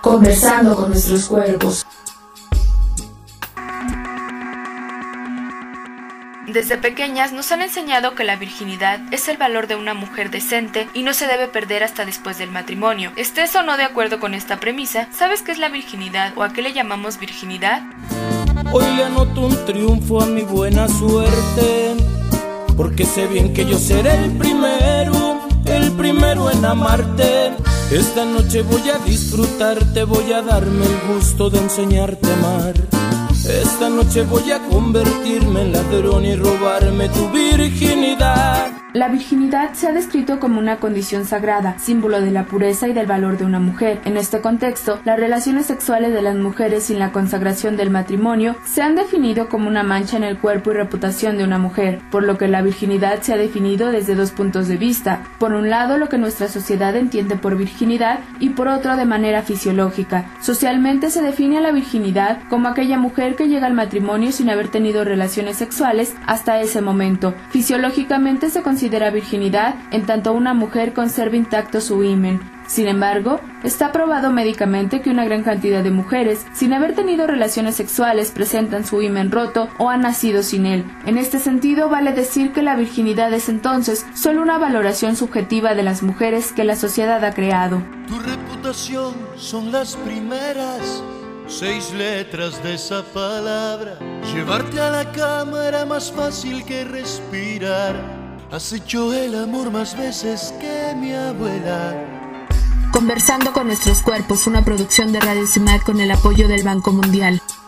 conversando con nuestros cuerpos. Desde pequeñas nos han enseñado que la virginidad es el valor de una mujer decente y no se debe perder hasta después del matrimonio. ¿Estés o no de acuerdo con esta premisa? ¿Sabes qué es la virginidad o a qué le llamamos virginidad? Hoy le anoto un triunfo a mi buena suerte, porque sé bien que yo seré el primero en amarte. Esta noche voy a disfrutarte, voy a darme el gusto de enseñarte a amar. Esta noche voy a convertirme en ladrón y robarme tu virginidad. La virginidad se ha descrito como una condición sagrada, símbolo de la pureza y del valor de una mujer. En este contexto, las relaciones sexuales de las mujeres sin la consagración del matrimonio se han definido como una mancha en el cuerpo y reputación de una mujer, por lo que la virginidad se ha definido desde dos puntos de vista. Por un lado, lo que nuestra sociedad entiende por virginidad y por otro de manera fisiológica. Socialmente se define a la virginidad como aquella mujer que llega al matrimonio sin haber tenido relaciones sexuales hasta ese momento. Fisiológicamente se considera virginidad en tanto una mujer conserva intacto su himen. Sin embargo, está probado médicamente que una gran cantidad de mujeres, sin haber tenido relaciones sexuales, presentan su himen roto o han nacido sin él. En este sentido, vale decir que la virginidad es entonces solo una valoración subjetiva de las mujeres que la sociedad ha creado. Tu reputación son las primeras 6 letras de esa palabra. Llevarte a la cama era más fácil que respirar. Has hecho el amor más veces que mi abuela. Conversando con nuestros cuerpos, una producción de Radio CIMAC con el apoyo del Banco Mundial.